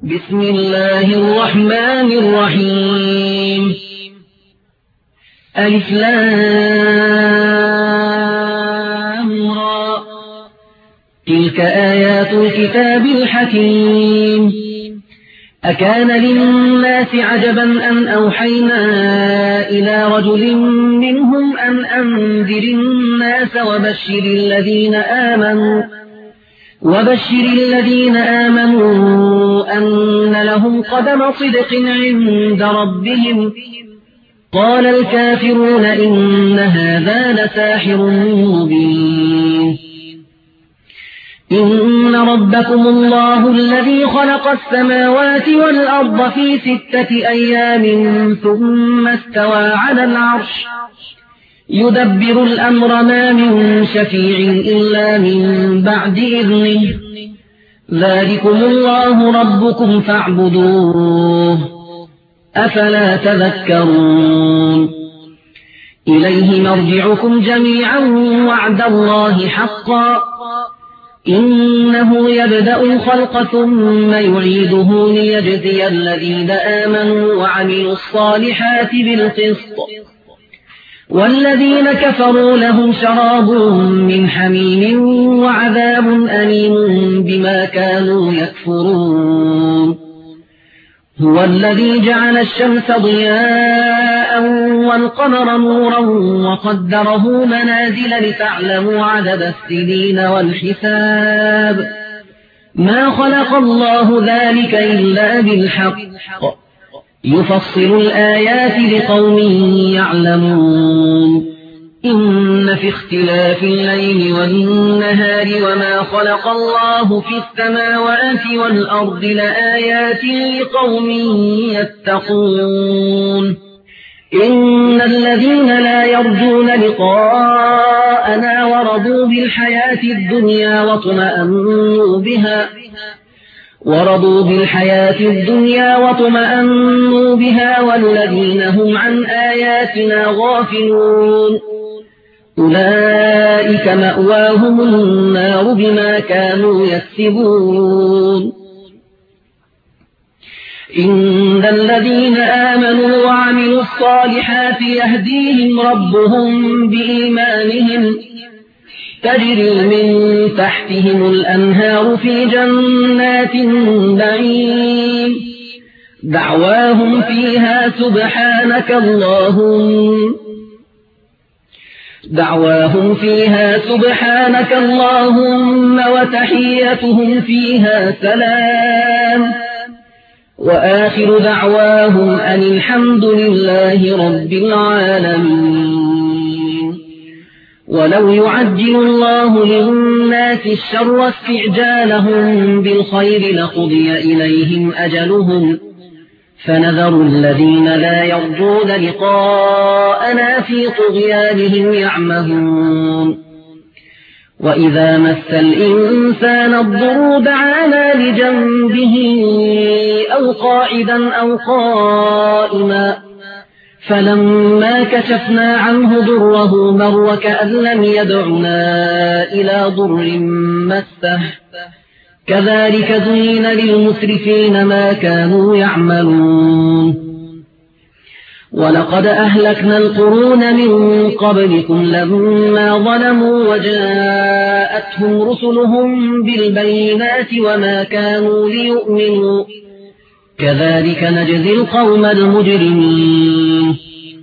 بسم الله الرحمن الرحيم ألف لام را تلك آيات الكتاب الحكيم أكان للناس عجبا أن أوحينا إلى رجل منهم أن أنذر الناس وبشر الذين آمنوا أن لهم قدم صدق عند ربهم قال الكافرون إن هذا لساحر مبين إن ربكم الله الذي خلق السماوات والأرض في 6 أيام ثم استوى على العرش يدبر الأمر ما من شفيع إلا من بعد إذنه ذلكم الله ربكم فاعبدوه أفلا تذكرون إليه مرجعكم جميعا وعد الله حقا إنه يبدأ الخلق ثم يعيده ليجزي الذين آمنوا وعملوا الصالحات بالقسط والذين كفروا لهم شراب من حميم وعذاب أليم بما كانوا يكفرون هو الذي جعل الشمس ضياء والقمر نورا وقدره منازل لتعلموا عدد السنين والحساب ما خلق الله ذلك إلا بالحق يفصل الآيات لقوم يعلمون إن في اختلاف الليل والنهار وما خلق الله في السماوات والأرض لآيات لقوم يتقون إن الذين لا يرجون لقاءنا ورضوا بالحياة الدنيا واطمأنوا بها والذين هم عن آياتنا غافلون أولئك مأواهم النار بما كانوا يكسبون إن الذين آمنوا وعملوا الصالحات يهديهم ربهم بإيمانهم تجري من تحتهم الأنهار في جنات النعيم دعواهم فيها سبحانك اللهم وتحيتهم فيها سلام وآخر دعواهم أن الحمد لله رب العالمين ولو يعجل الله للناس الشر استعجالهم بالخير لقضي إليهم أجلهم فنذر الذين لا يرجون لقاءنا في طغيانهم يعمهون وإذا مس الإنسان الضر دعانا لجنبه أو قاعدا أو قائما فلما كشفنا عنه ضره مر كأن لم يدعنا إلى ضر مسه كذلك زين للمسرفين ما كانوا يعملون ولقد أهلكنا القرون من قبلكم لما ظلموا وجاءتهم رسلهم بالبينات وما كانوا ليؤمنوا كذلك نجزي القوم المجرمين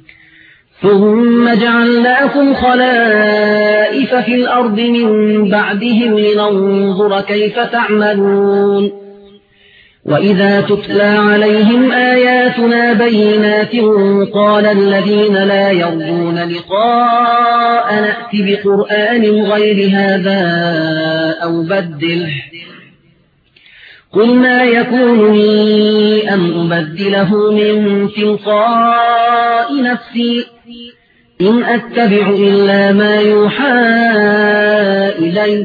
ثم جعلناكم خلائف في الأرض من بعدهم لننظر كيف تعملون وإذا تتلى عليهم آياتنا بينات قال الذين لا يرجون لقاء نأت بقرآن غير هذا أو بدله قل ما يكون لي أن أبدله من تلقاء نفسي إن أتبع إلا ما يوحى إلي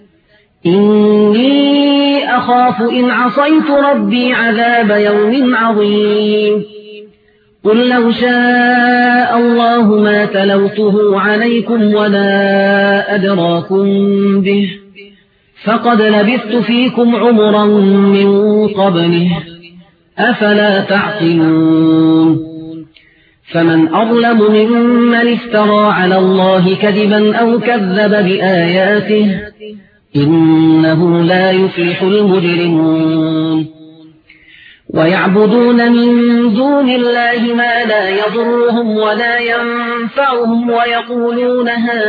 إني أخاف إن عصيت ربي عذاب يوم عظيم قل لو شاء الله ما تلوته عليكم ولا أدراكم به فقد لبثت فيكم عمرا من قبله أفلا تعقلون فمن أظلم ممن افترى على الله كذبا أو كذب بآياته إنه لا يفلح المجرمون ويعبدون من دون الله ما لا يضرهم ولا ينفعهم ويقولون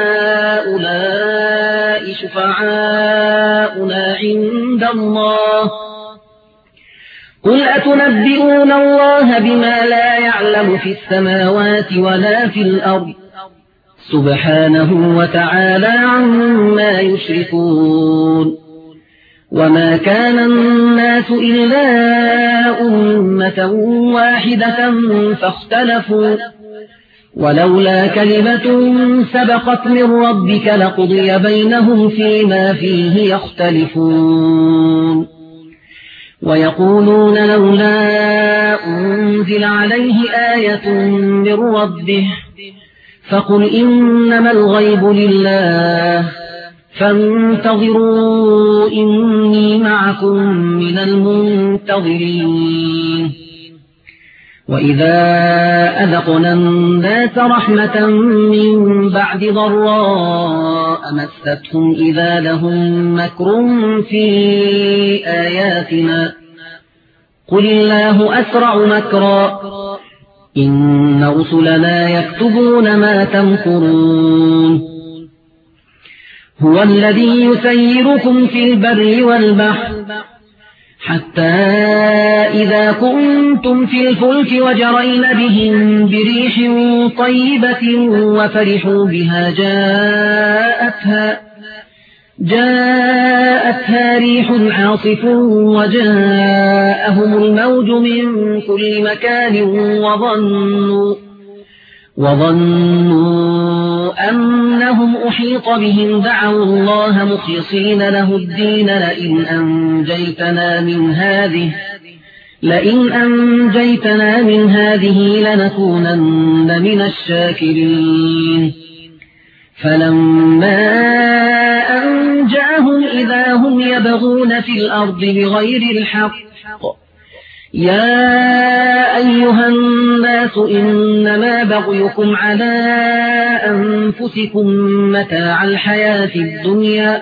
هؤلاء شفعاؤنا عند الله قل أتنبئون الله بما لا يعلم في السماوات ولا في الأرض سبحانه وتعالى عما يشركون وما كان الناس إلا أمة واحدة فاختلفوا ولولا كلمة سبقت من ربك لقضي بينهم فيما فيه يختلفون ويقولون لولا أنزل عليه آية من ربه فقل إنما الغيب لله فانتظروا إني معكم من المنتظرين وإذا أذقنا الناس رحمة من بعد ضراء مستهم إذا لهم مكر في آياتنا قل الله أسرع مكرا إن رسلنا يكتبون ما تمكرون هو الذي يسيركم في البر والبحر حتى إذا كنتم في الفلك وجرين بهم بريح طيبة وفرحوا بها جاءتها ريح عاصف وجاءهم الموج من كل مكان وظنوا أنهم أحيط بهم دعوا الله مخلصين له الدين لئن أنجيتنا من هذه لنكونن من الشاكرين فلما أنجاهم إذا هم يبغون في الأرض بغير الحق يا أيها الناس إنما بغيكم على أنفسكم متاع الحياة الدنيا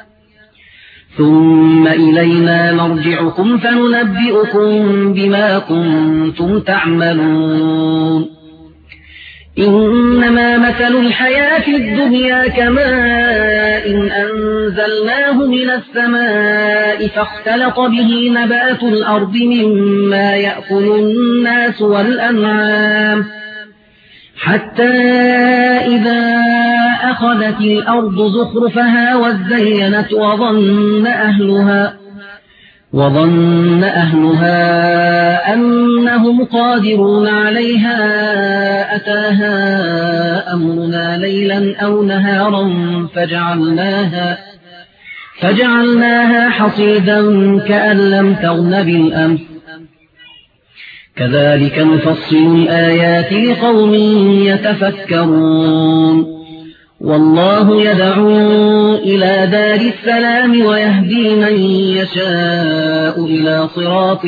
ثم إلينا مرجعكم فننبئكم بما كنتم تعملون إنما مثل الحياة الدنيا كماء أنزلناه من السماء فاختلط به نبات الأرض مما يأكل الناس والأنعام حتى إذا أخذت الأرض زخرفها وزينت وظن أهلها أنهم قادرون عليها أتاها أمرنا ليلا أو نهارا فجعلناها حصيدا كأن لم تغن بالأمس كذلك نفصل الآيات لقوم يتفكرون والله يدعو إلى دار السلام ويهدي من يشاء إلى صراط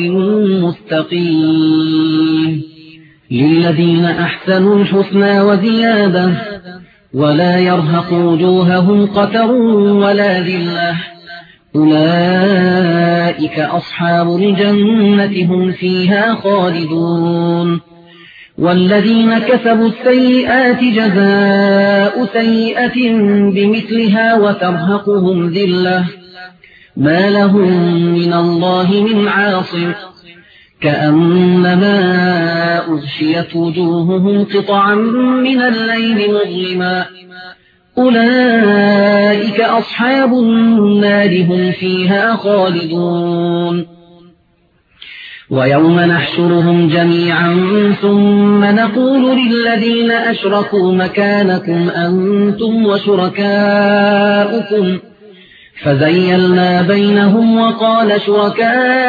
مستقيم للذين أحسنوا الحسنى وزيادة ولا يرهق وجوههم قتر ولا ذلة أولئك أصحاب الجنة هم فيها خالدون والذين كسبوا السيئات جزاء سيئة بمثلها وترهقهم ذلة ما لهم من الله من عاصم كأنما أغشيت وجوههم قطعا من الليل مظلما أولئك أصحاب النار هم فيها خالدون ويوم نحشرهم جميعا ثم نقول للذين أشركوا مكانكم أنتم وشركاؤكم فزيلنا بينهم وقال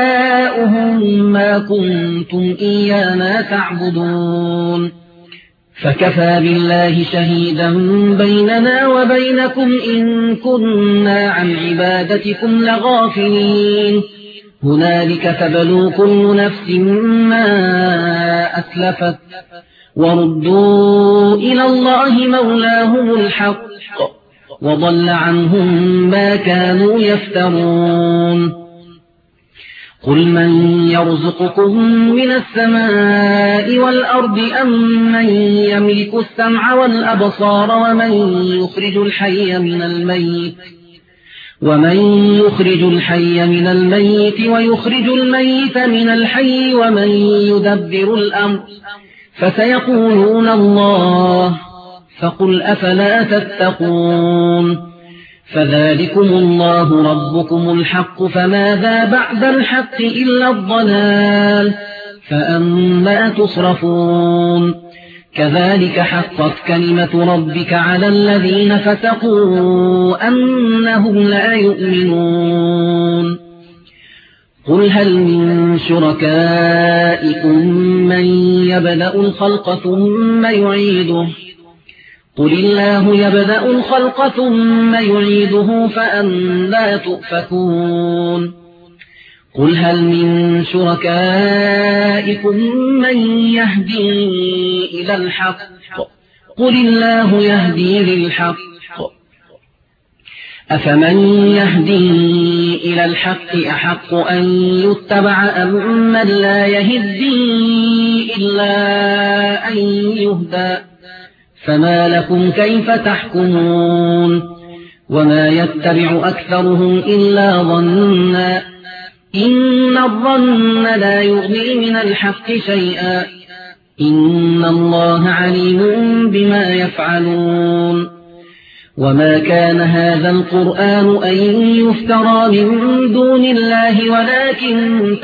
شركاؤهم ما كنتم إيانا تعبدون فكفى بالله شهيدا بيننا وبينكم إن كنا عن عبادتكم لغافلين هنالك تبلو كل نفس ما أسلفت وردوا إلى الله مولاهم الحق وضل عنهم ما كانوا يفترون قل من يرزقكم من السماء والأرض أم من يملك السمع والأبصار ومن يخرج الحي من الميت ويخرج الميت من الحي ومن يدبر الأمر فسيقولون الله فقل أفلا تتقون فذلكم الله ربكم الحق فماذا بعد الحق إلا الضلال فأما تصرفون كذلك حقت كلمة ربك على الذين فسقوا أنهم لا يؤمنون قل هل من شركائكم من يبدأ الخلق ثم يعيده قل الله يبدأ الخلق ثم يعيده فأنى تؤفكون قل هل من شركائكم من يهدي إلى الحق قل الله يهدي للحق أفمن يهدي إلى الحق أحق أن يتبع أم من لا يهدي إلا أن يهدى فما لكم كيف تحكمون وما يتبع أكثرهم إلا ظنا إن الظن لا يغني من الحق شيئا إن الله عليم بما يفعلون وما كان هذا القرآن أن يفترى من دون الله ولكن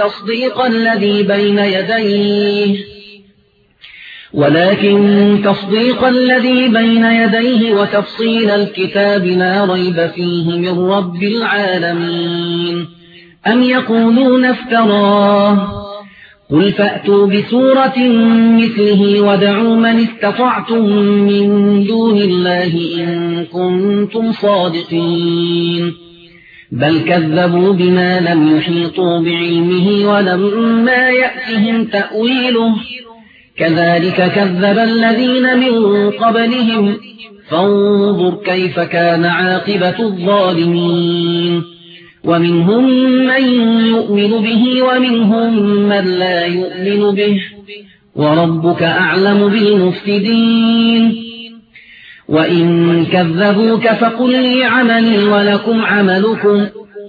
تصديق الذي بين يديه وتفصيل الكتاب لا ريب فيه من رب العالمين أم يقولون افتراه قل فأتوا بسورة مثله ودعوا من استطعتم من دون الله إن كنتم صادقين بل كذبوا بما لم يحيطوا بعلمه ولما يأتهم تأويله كذلك كذب الذين من قبلهم فانظر كيف كان عاقبة الظالمين ومنهم من يؤمن به ومنهم من لا يؤمن به وربك أعلم بالمفسدين وإن كذبوك فقل لي عملي ولكم عملكم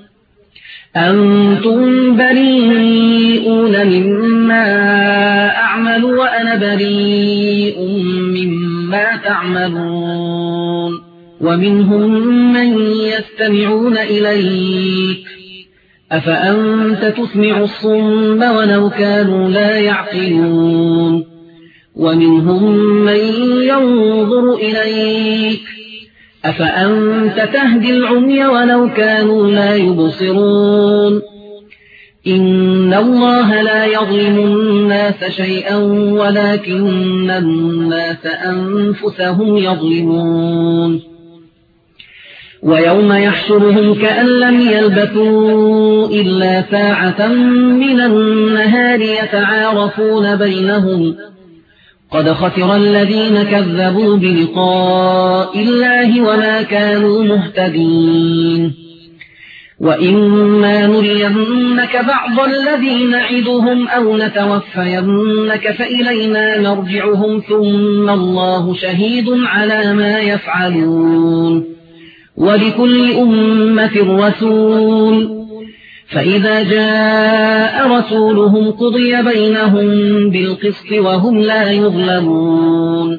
أنتم بريئون مما أعمل وأنا بريء مما تعملون ومنهم من يستمعون إليك أفأنت تسمع الصم ولو كانوا لا يعقلون ومنهم من ينظر إليك أفأنت تهدي العمي ولو كانوا لا يبصرون إن الله لا يظلم الناس شيئا ولكن الناس أنفسهم يظلمون ويوم يحشرهم كأن لم يلبثوا إلا ساعة من النهار يتعارفون بينهم قد خسر الذين كذبوا بلقاء الله وما كانوا مهتدين وإما نرينك بعض الذي نعدهم أو نتوفينك فإلينا مرجعهم ثم الله شهيد على ما يفعلون ولكل أمة رسول فإذا جاء رسولهم قضي بينهم بالقسط وهم لا يظلمون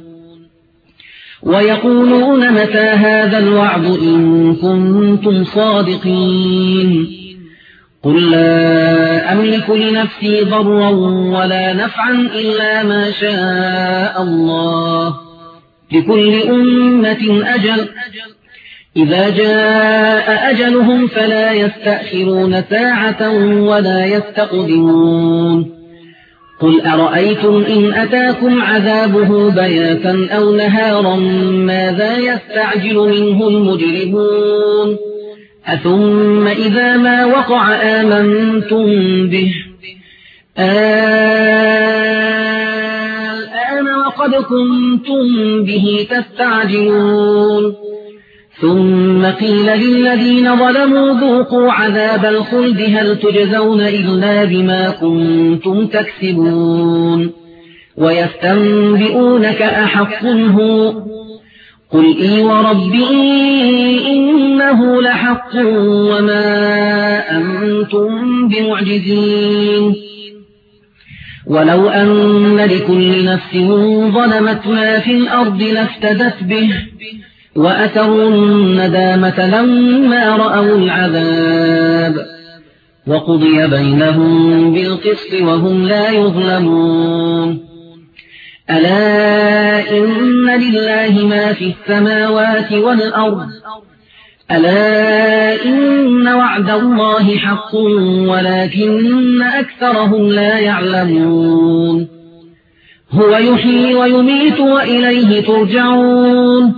ويقولون متى هذا الوعد إن كنتم صادقين قل لا أملك لنفسي ضرا ولا نفعا إلا ما شاء الله لكل أمة أجل إذا جاء أجلهم فلا يستأخرون ساعة ولا يستقدمون قل أرأيتم إن أتاكم عذابه بياتا أو نهارا ماذا يستعجل منه المجرمون أثم إذا ما وقع آمنتم به الآن وقد كنتم به تستعجلون ثم قيل للذين ظلموا ذوقوا عذاب الخلد هل تجزون إلا بما كنتم تكسبون ويستنبئونك أحق هو قل إي وربي إنه لحق وما أنتم بمعجزين ولو أن لكل نفس ظلمت ما في الأرض لافتدت به وأسروا الندامة لما رأوا العذاب وقضي بينهم بالقسط وهم لا يظلمون ألا إن لله ما في السماوات والأرض ألا إن وعد الله حق ولكن أكثرهم لا يعلمون هو يحيي ويميت وإليه ترجعون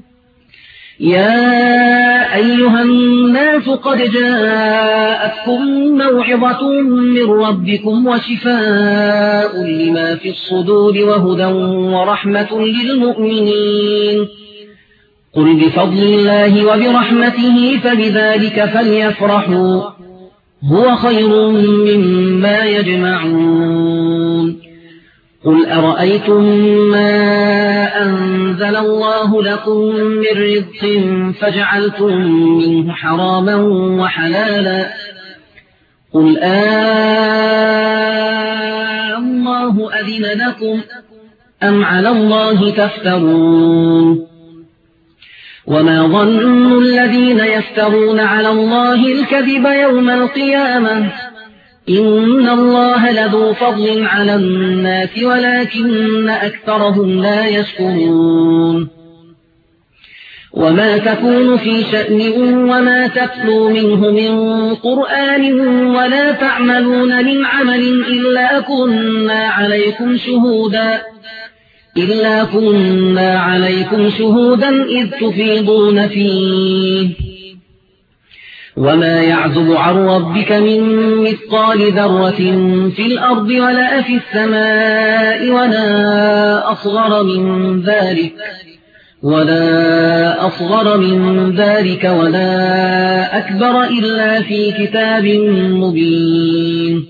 يا أيها الناس قد جاءتكم موعظة من ربكم وشفاء لما في الصدور وهدى ورحمة للمؤمنين قل بفضل الله وبرحمته فبذلك فليفرحوا هو خير مما يجمعون قل أرأيتم ما أنزل الله لكم من رزق فجعلتم منه حراما وحلالا قل الله أذن لكم أم على الله تفترون وما ظن الذين يفترون على الله الكذب يوم القيامة إن الله لذو فضل على الناس ولكن أكثرهم لا يشكرون وما تكون في شأن وما تتلو منه من قرآن ولا تعملون من عمل إلا كنا عليكم شهودا إذ تفيضون فيه وما يعزب عن ربك من مثقال ذرة في الأرض ولا في السماء ولا أصغر من ذلك ولا أكبر إلا في كتاب مبين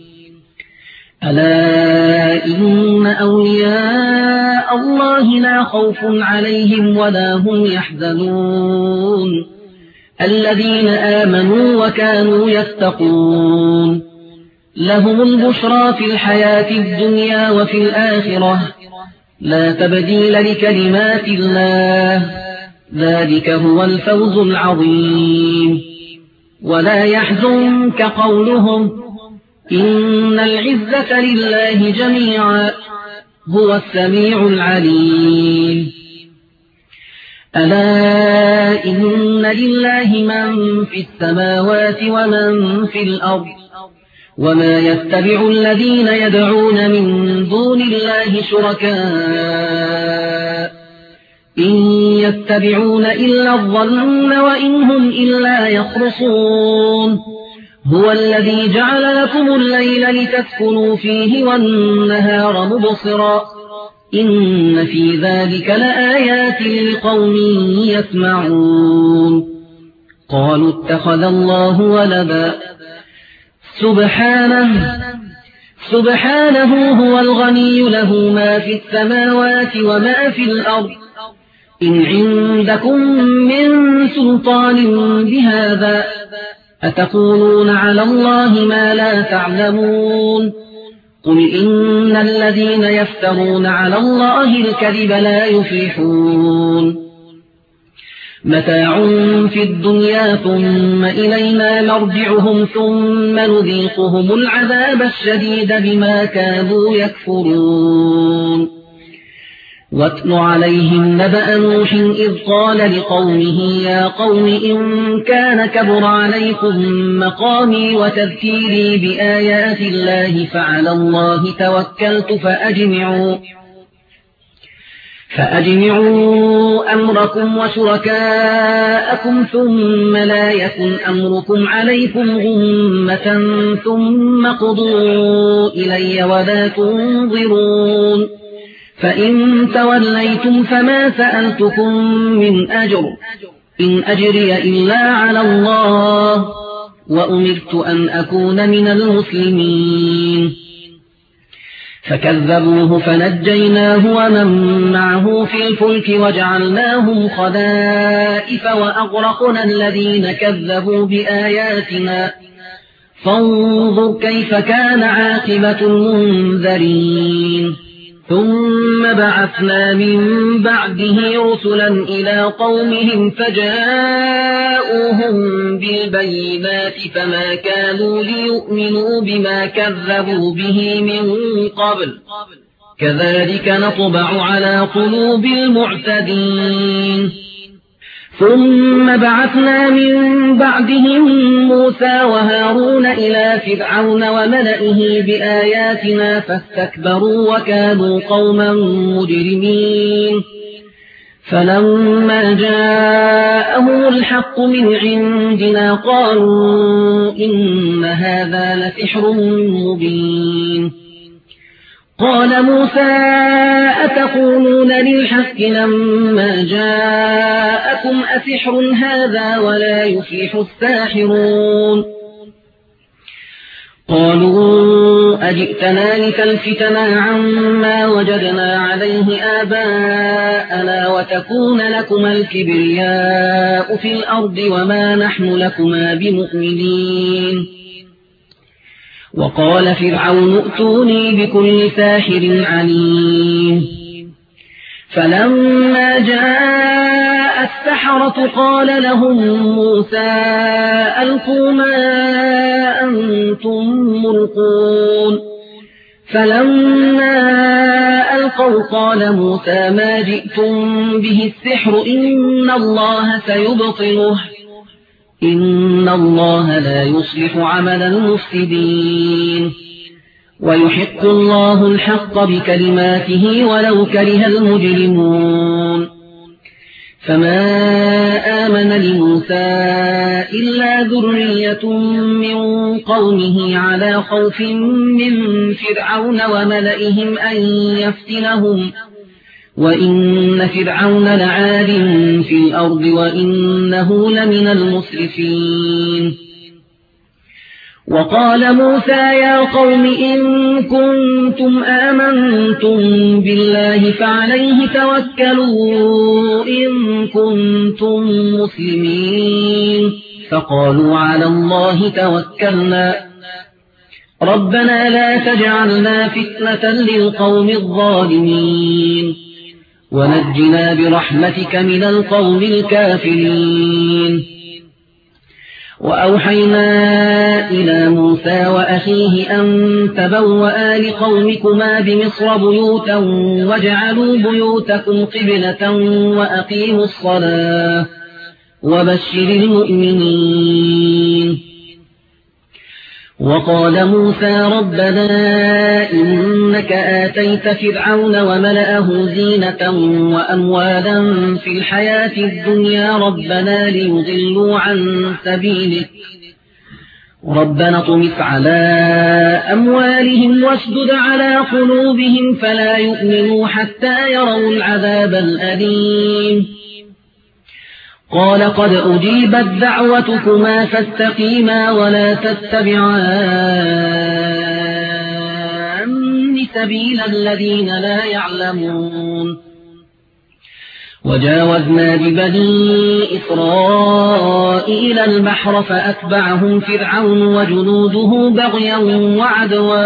ألا إن أولياء الله لا خوف عليهم ولا هم يحزنون الذين آمنوا وكانوا يتقون لهم البشرى في الحياة الدنيا وفي الآخرة لا تبديل لكلمات الله ذلك هو الفوز العظيم ولا يحزنك قولهم إن العزة لله جميعا هو السميع العليم ألا إن لله من في السماوات ومن في الأرض وما يتبع الذين يدعون من دون الله شركاء إن يتبعون إلا الظن وإن هم إلا يخرصون هو الذي جعل لكم الليل لتسكنوا فيه والنهار مبصرا إن في ذلك لآيات لقوم يسمعون قالوا اتخذ الله ولدا سبحانه هو الغني له ما في السماوات وما في الأرض إن عندكم من سلطان بهذا أتقولون على الله ما لا تعلمون قل إن الذين يفترون على الله الكذب لا يفلحون متاع في الدنيا ثم إلينا مرجعهم ثم نذيقهم العذاب الشديد بما كانوا يكفرون واتل عليهم نبأ نوح إذ قال لقومه يا قوم إن كان كبر عليكم مقامي وتذكيري بآيات الله فعلى الله توكلت فأجمعوا أمركم وشركاءكم ثم لا يكن أمركم عليكم غمة ثم قضوا إلي ولا تنظرون فإن توليتم فما سألتكم من أجر إن أجري إلا على الله وأمرت أن أكون من المسلمين فكذبوه فنجيناه ومن معه في الفلك وجعلناهم خلائف وأغرقنا الذين كذبوا بآياتنا فانظر كيف كان عاقبة المنذرين ثم بعثنا من بعده رسلا إلى قومهم فجاءوهم بالبينات فما كانوا ليؤمنوا بما كذبوا به من قبل كذلك نطبع على قلوب المعتدين ثم بعثنا من بعدهم موسى وهارون إلى فرعون وملئه بآياتنا فاستكبروا وكانوا قوما مجرمين فلما جاءهم الحق من عندنا قالوا إن هذا لسحر مبين قال موسى أتقولون للحق لما جاءكم أسحر هذا ولا يفلح الساحرون قالوا أجئتنا لتلفتنا عما وجدنا عليه آباءنا وتكون لكما الكبرياء في الأرض وما نحن لكما بمؤمنين وقال فرعون ائتوني بكل ساحر عليم فلما جاء السحرة قال لهم موسى ألقوا ما أنتم ملقون فلما ألقوا قال موسى ما جئتم به السحر إن الله سيبطله إن الله لا يصلح عمل المفسدين ويحق الله الحق بكلماته ولو كره المجرمون فما آمن لموسى إلا ذرية من قومه على خوف من فرعون وملئهم أن يفتنهم وإن فرعون لعال في الأرض وإنه لمن المسرفين وقال موسى يا قوم إن كنتم آمنتم بالله فعليه توكلوا إن كنتم مسلمين فقالوا على الله توكلنا ربنا لا تجعلنا فتنة للقوم الظالمين ونجنا برحمتك من القوم الكافرين وأوحينا إلى موسى وأخيه أن تبوأ لقومكما بمصر بيوتا واجعلوا بيوتكم قبلة وأقيموا الصلاة وبشر المؤمنين وقال موسى ربنا إنك آتيت فرعون وملأه زينة وأموالا في الحياة الدنيا ربنا ليضلوا عن سبيلك ربنا اطمس على أموالهم واشدد على قلوبهم فلا يؤمنوا حتى يروا العذاب الأليم قال قد أجيبت دعوتكما فاستقيما ولا تتبعان سبيل الذين لا يعلمون وجاوزنا ببني إسرائيل البحر فأتبعهم فرعون وجنوده بغيا وعدوا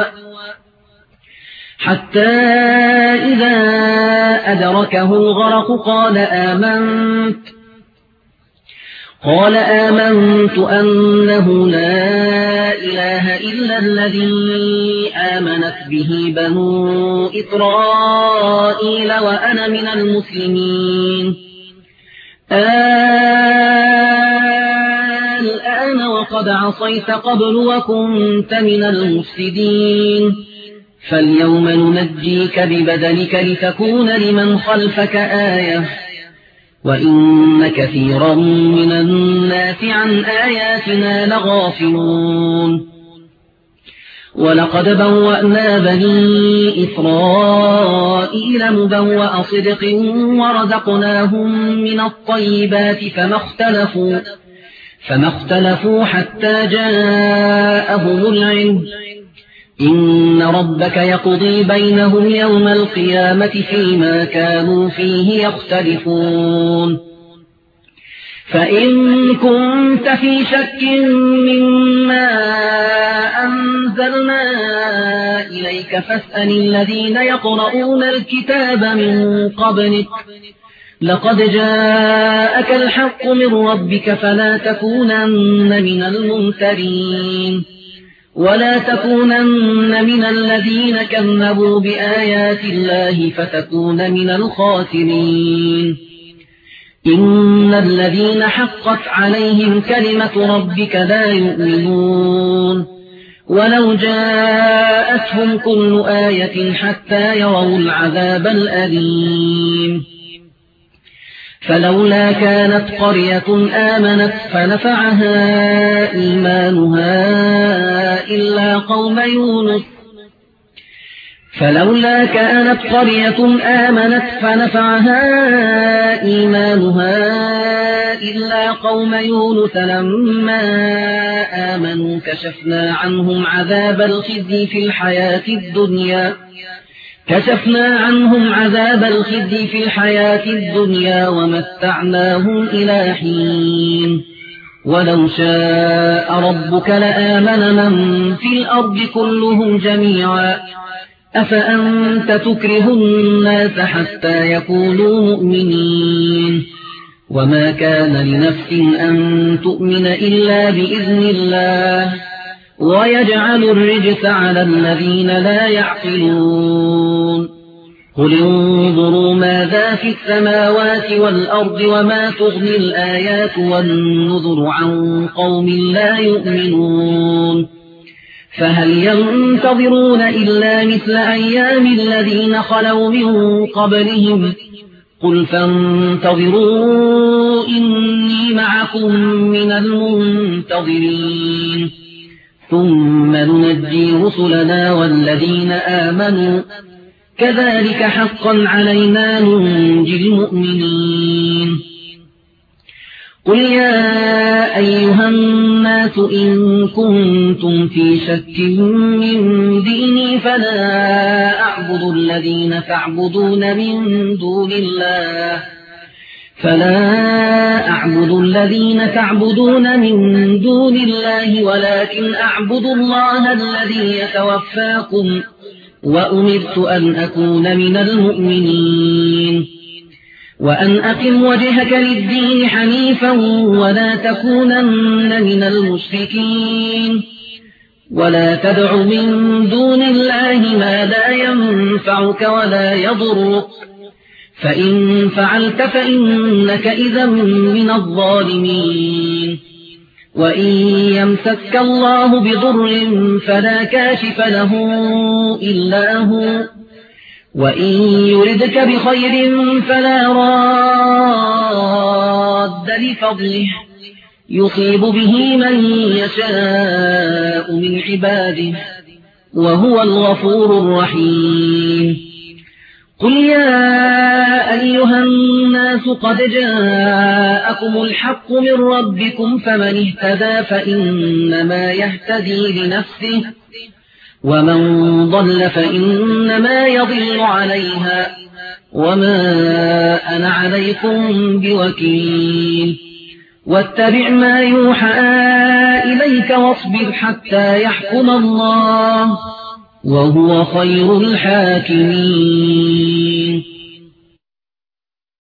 حتى إذا أدركه الغرق قال آمنت أنه لا إله إلا الذي آمنت به بنو إسرائيل وأنا من المسلمين. الآن وقد عصيت قبل وكنت من المفسدين. فاليوم ننجيك ببدنك لتكون لمن خلفك آية وإن كثيرا من الناس عن آياتنا لغافلون. ولقد بوأنا بني إسرائيل مبوأ صدق ورزقناهم من الطيبات فما اختلفوا حتى جاءهم العلم. إن ربك يقضي بينهم يوم القيامة فيما كانوا فيه يختلفون. فإن كنت في شك مما أنزلنا إليك فاسأل الذين يقرؤون الكتاب من قبلك لقد جاءك الحق من ربك فلا تكونن من الممترين ولا تكونن من الذين كذبوا بآيات الله فتكون من الخاسرين. إن الذين حقت عليهم كلمة ربك لا يؤمنون ولو جاءتهم كل آية حتى يروا العذاب الأليم. فلولا كانت قرية آمنت فنفعها إيمانها إلا قوم يونس لما آمنوا كشفنا عنهم عذاب الخزي في الحياة الدنيا ومتعناهم إلى حين. ولو شاء ربك لآمن من في الأرض كلهم جميعا أفأنت تكره الناس حتى يكونوا مؤمنين. وما كان لنفس أن تؤمن إلا بإذن الله ويجعل الرجس على الذين لا يعقلون. قل انظروا ماذا في السماوات والأرض وما تغني الآيات والنذر عن قوم لا يؤمنون. فهل ينتظرون إلا مثل أيام الذين خلوا من قبلهم قل فانتظروا إني معكم من المنتظرين. ثم ننجي رسلنا والذين آمنوا كذلك حقا علينا ننجي المؤمنين. قل يا أيها الناس إن كنتم في شك من ديني فلا أعبد الذين تعبدون من دون الله ولكن أعبد الله الذي يتوفاكم وأمرت أن أكون من المؤمنين. وأن أقم وجهك للدين حنيفا ولا تكونن من المشركين. ولا تدع من دون الله ما لا ينفعك ولا يضرك فإن فعلت فإنك إذا من الظالمين. وإن يمسك الله بضر فلا كاشف له إلا هو وإن يردك بخير فلا راد لفضله يصيب به من يشاء من عباده وهو الغفور الرحيم. قل يا أيها الناس قد جاءكم الحق من ربكم فمن اهتدى فإنما يهتدي لنفسه ومن ضل فإنما يضل عليها وما أنا عليكم بوكيل. واتبع ما يوحى إليك واصبر حتى يحكم الله وهو خير الحاكمين.